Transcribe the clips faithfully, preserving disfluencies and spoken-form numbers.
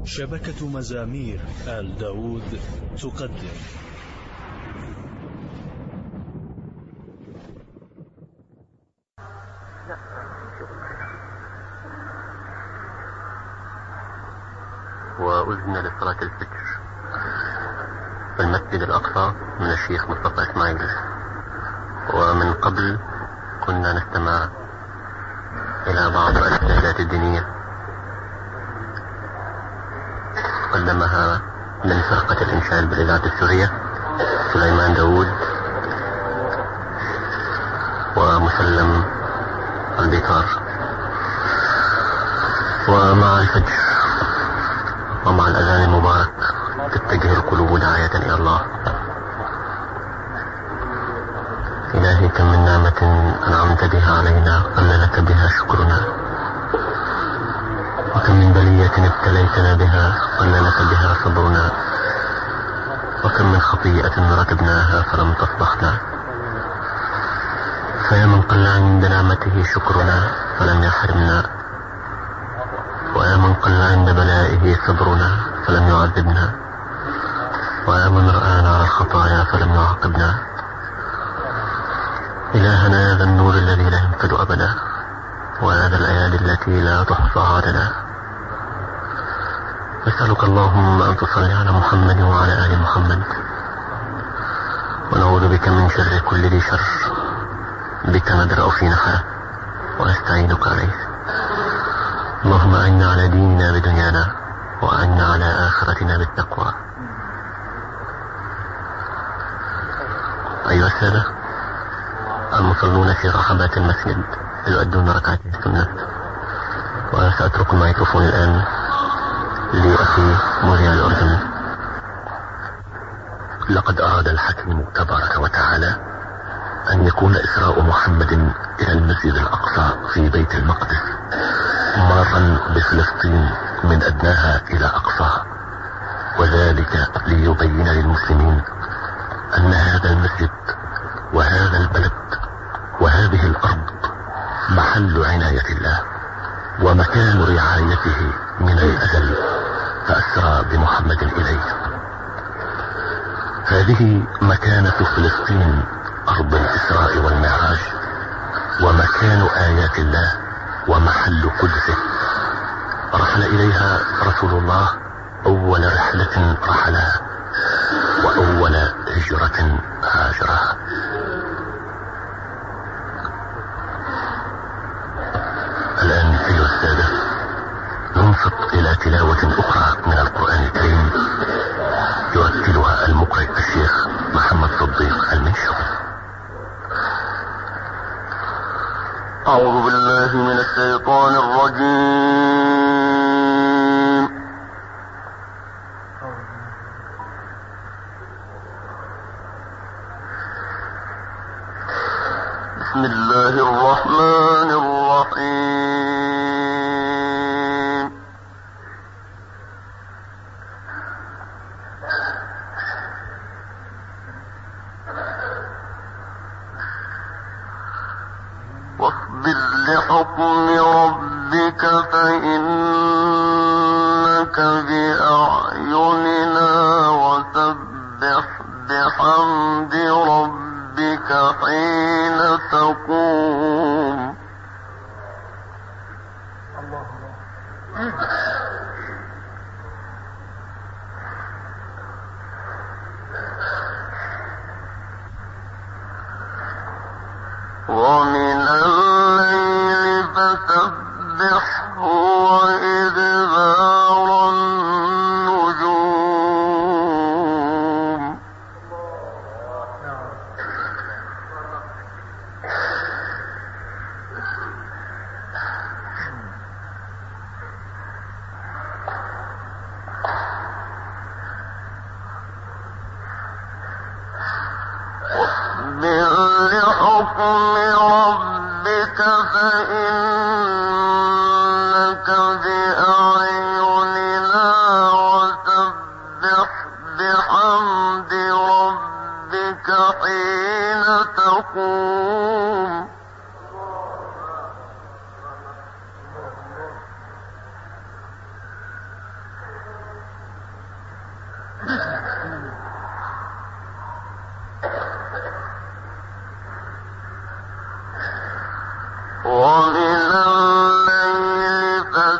شبكة مزامير آل داود تقدم وأذن لصلاة الفجر في المسجد الأقصى من الشيخ مصطفى إسماعيل. ومن قبل كنا نستمع إلى بعض الإرشادات الدينية قدمها من فرقة الإنشاد بالإذاعة السورية سليمان داود ومسلم البيطار. ومع الفجر ومع الأذان المبارك تتجه القلوب داعية إلى الله. إلهي كم من نعمة أنعمت بها علينا قل لك بها شكرنا، وكم من بلية ابتليتنا بها قل لك بها صبرنا، وكم من خطيئة ركبناها فلم تصبحنا. فيا من قل عند نعمته شكرنا فلم يحرمنا، ويا من قل عند بلائه صبرنا فلم يعذبنا، ويا من رآنا على الخطايا فلم يعاقبنا. إلهنا يا ذا النور الذي لا ينفد أبدا، ويا ذا الأيادي التي لا تحصى عددا، نسألك اللهم أن تصلي على محمد وعلى آل محمد، ونعوذ بك من شر كل ذي شر، بك ندرأ في نحره ونستعينك عليه. اللهم أعنا على ديننا بدنيانا، وأعنا على آخرتنا بالتقوى. أيها السادة المصلون في رحبات المسجد يؤدون ركعتي السنة، وسأترك الميكروفون الآن لأخي مذيع الأردن. لقد أراد الحكيم تبارك وتعالى أن يكون إسراء محمد إلى المسجد الأقصى في بيت المقدس مرا بفلسطين من أدناها إلى أقصاها، وذلك ليبين للمسلمين أن هذا المسجد وهذا البلد وهذه الأرض محل عناية الله ومكان رعايته من الأزل، فأسرى بمحمد إليه. هذه مكانة فلسطين، أرض الإسراء والمعراج، ومكان آيات الله ومحل قدسه. رحل إليها رسول الله أول رحلة رحلها، وأول هجرة هاجرها. الآن أيها السادة ننصت إلى تلاوة أخرى من القرآن الكريم يرتلها المقرئ الشيخ محمد صديق المنشاوي. أعوذ بالله من الشيطان الرجيم. بسم الله الرحمن الرحيم. واصبر لحكم ربك فإنك بأعيننا، وسبح بحمد ربك حين تقوم. ومن الليل فسبحه وإدبار النجوم.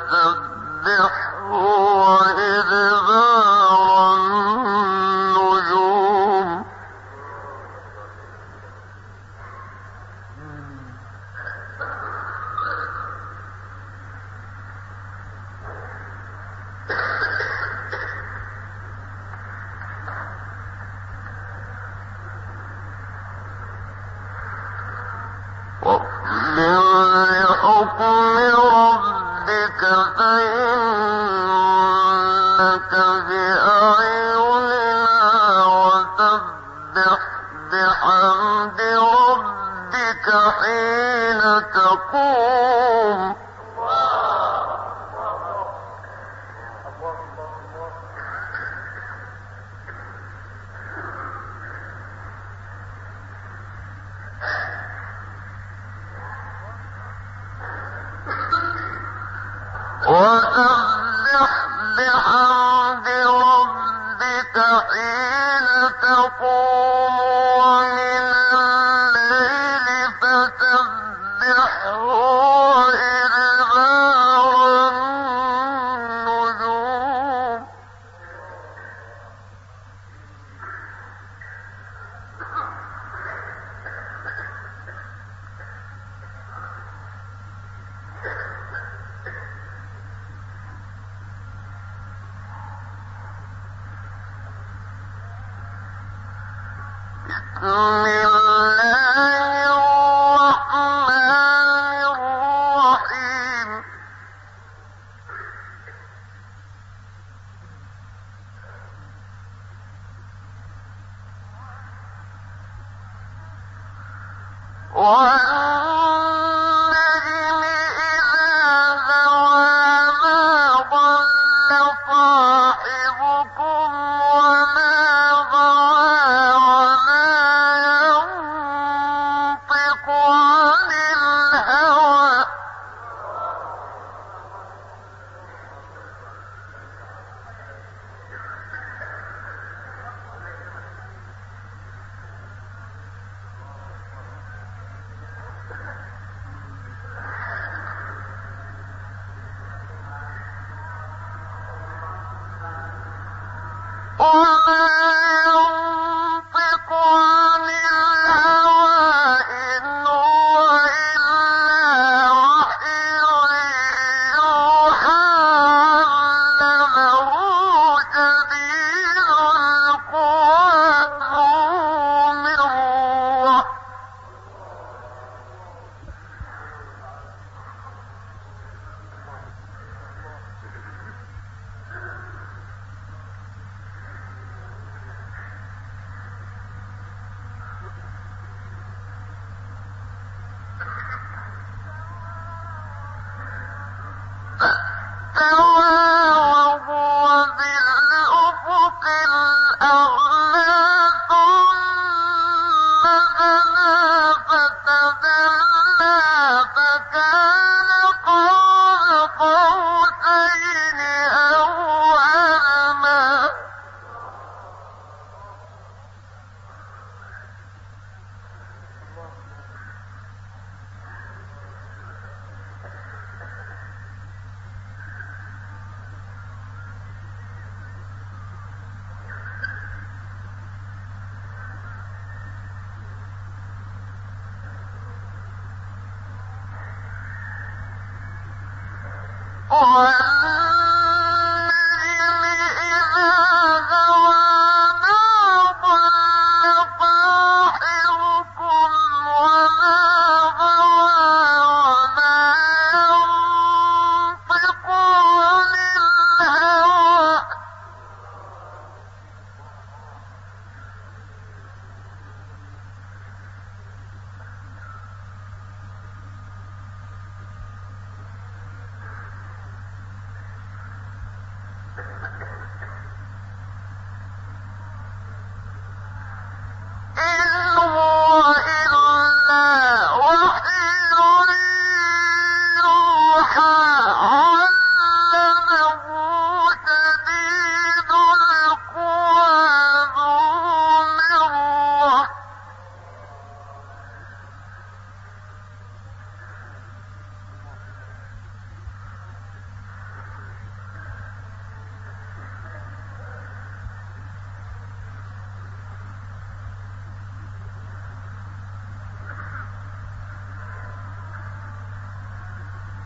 فسبحه وإدبار النجوم واصبر لحكم ربك فإنك بأعيننا وسبح بحمد ربك حين تقوم وسبح بحمد ربك حين تقوم ومن الليل فسبحه وإدبار النجوم بسم الله الرحمن الرحيم والنجم إذا هوى ما ضل صاحبكم وما غوى وما ينطق عن الهوى وما ينطق عن الهوى إن هو إلا وحي يوحى علمه شديد القوى ذو مرة فاستوى وهو بالأفق الأعلى ثم دنا فتدلى فكان قاب قوسين أو أدنى والنجم إذا هوى ما ضل صاحبكم وما غوى وما ينطق عن الهوى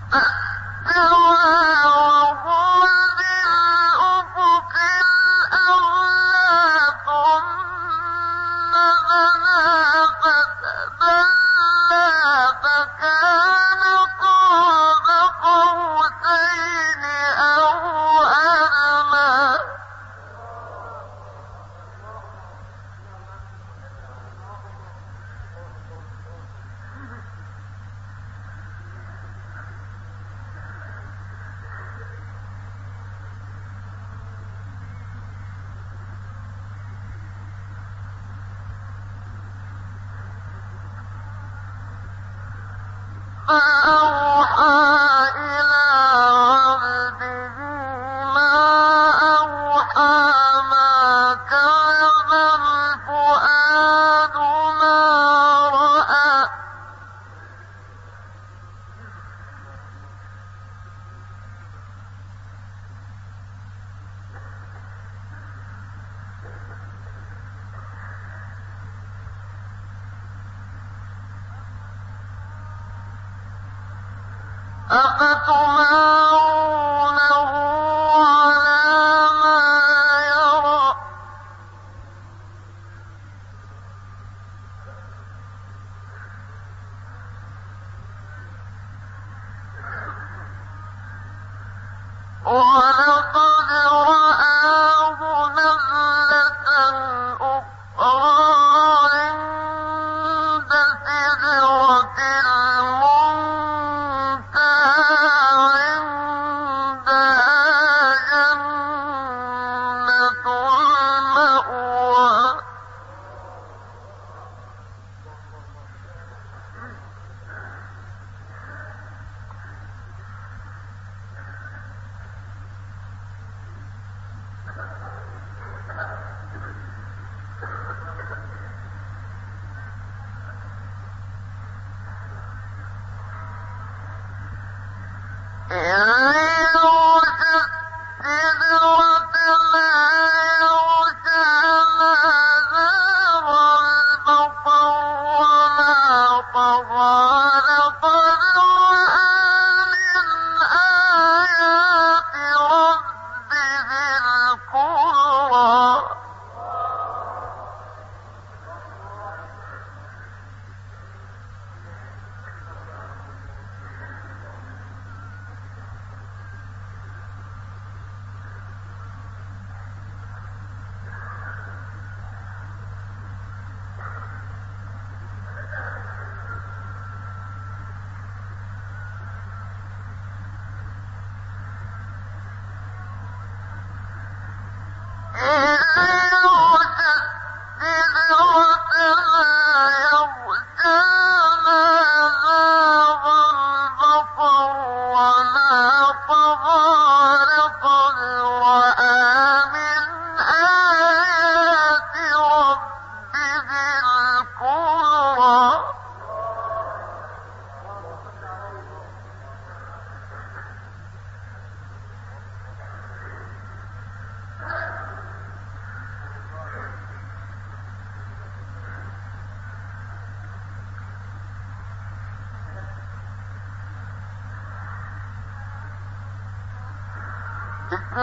بسم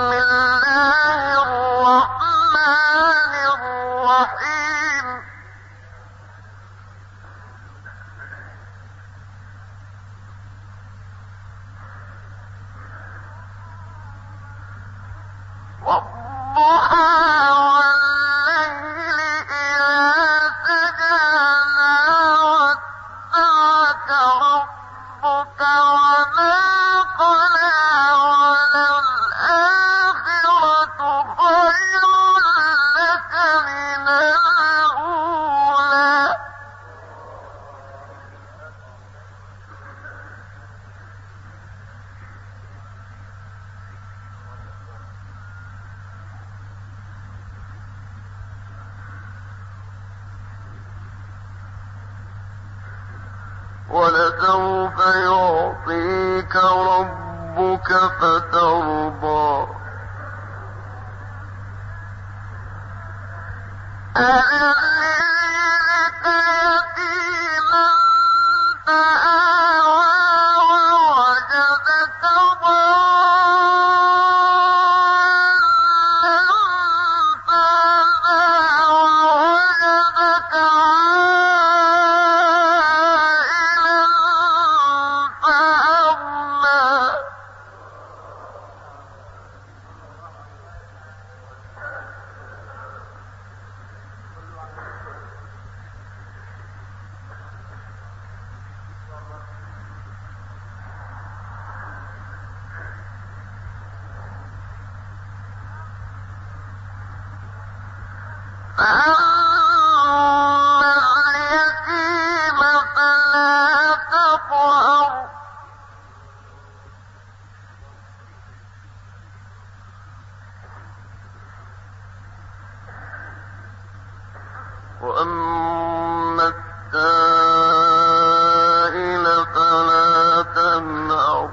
الله الرحمن الرحيم والضحى والليل إذا سجى ما ودعك ربك وما قلى وللآخرة خير لك من الأولى ولسوف يعطيك ربك فترضى ألم يجدك يتيما فآوى ووجدك وأما السائل فلا تنهر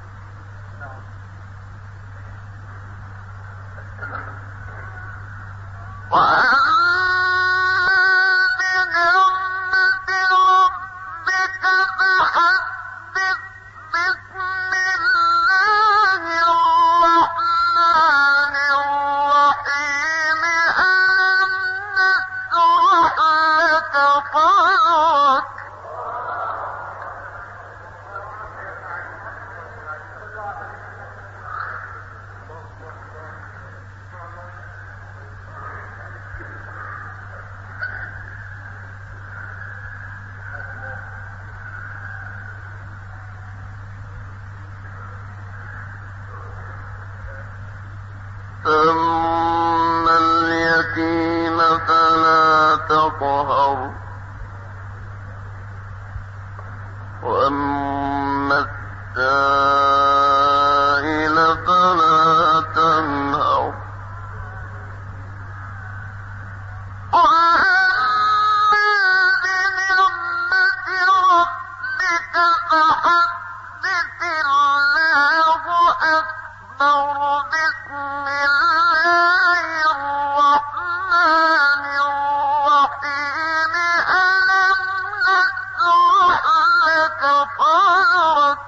فأما اليتيم فلا تقهر وأما السائل فلا تنهر وأما بنعمة ربك فحدث الله أكبر بسم الله الرحمن الرحيم ألم نشرح لك صدرك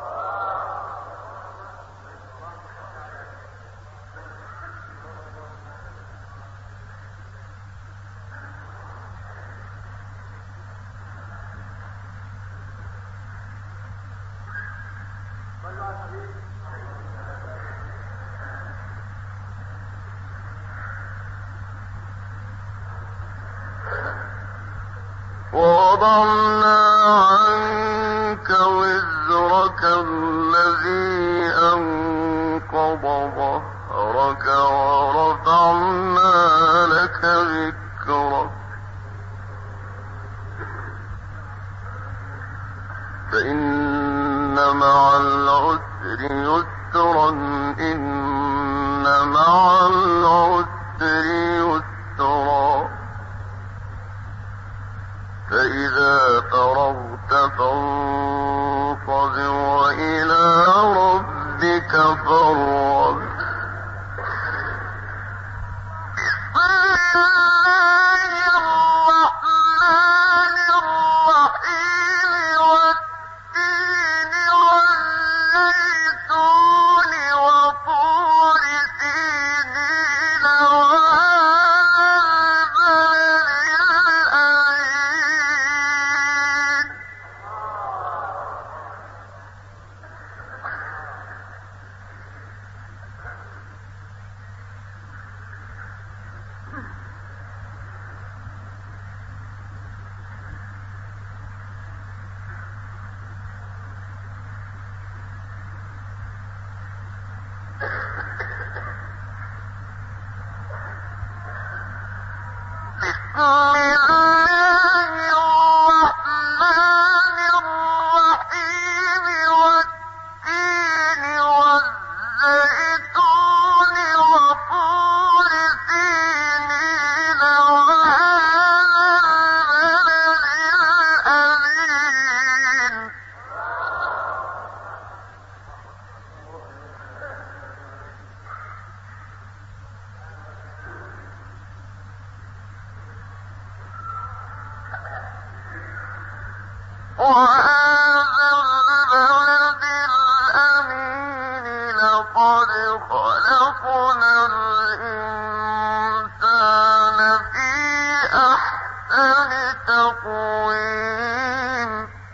ووضعنا عنك وزرك الذي أنقض ظهرك ورفعنا لك ذكرك فإن مع العسر يسرا إن مع العسر يسرا فإذا فرغت فانصب وإلى ربك فارغب بسم الله الرحمن الرحيم والتين والزيتون وطور سينين بسم الله الرحمن الرحيم والتين والزيتون وطور سينين وهذا البلد الأمين وهذا البلد الأمين لقد خلقنا الإنسان في أحسن تقويم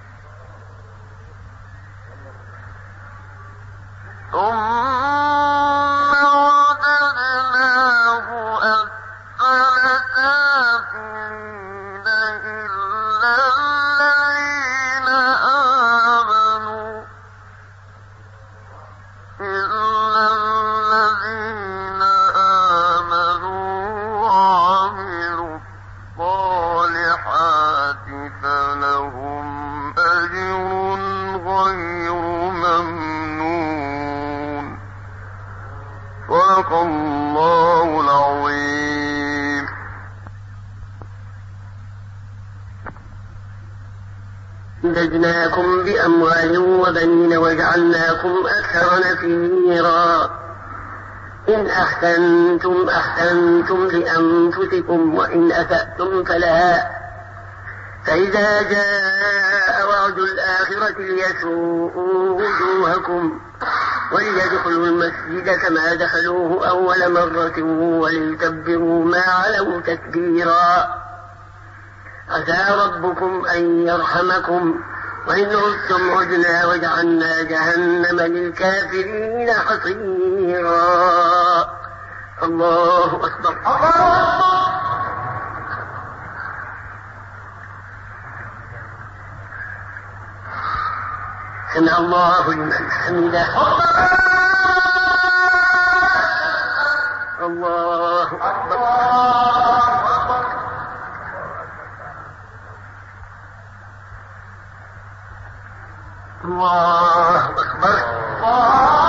ثم رددناه أسفل سافلين إلا الذين آمنوا إلا الذين صدق الله العظيم. أمددناكم بأموال وبنين وجعلناكم أكثر نفيرا. إن أحسنتم أحسنتم لأنفسكم وإن أسأتم فلها، فإذا جاء وعد الآخرة ليسوءوا وجوهكم وليدخلوا المسجد كما دخلوه أول مرة وليتبروا ما علوا تتبيرا. عسى ربكم أن يرحمكم وإن عدتم عدنا وجعلنا جهنم للكافرين حصيرا. الله أكبر. سمع الله لمن حمده. الله أكبر. الله أكبر.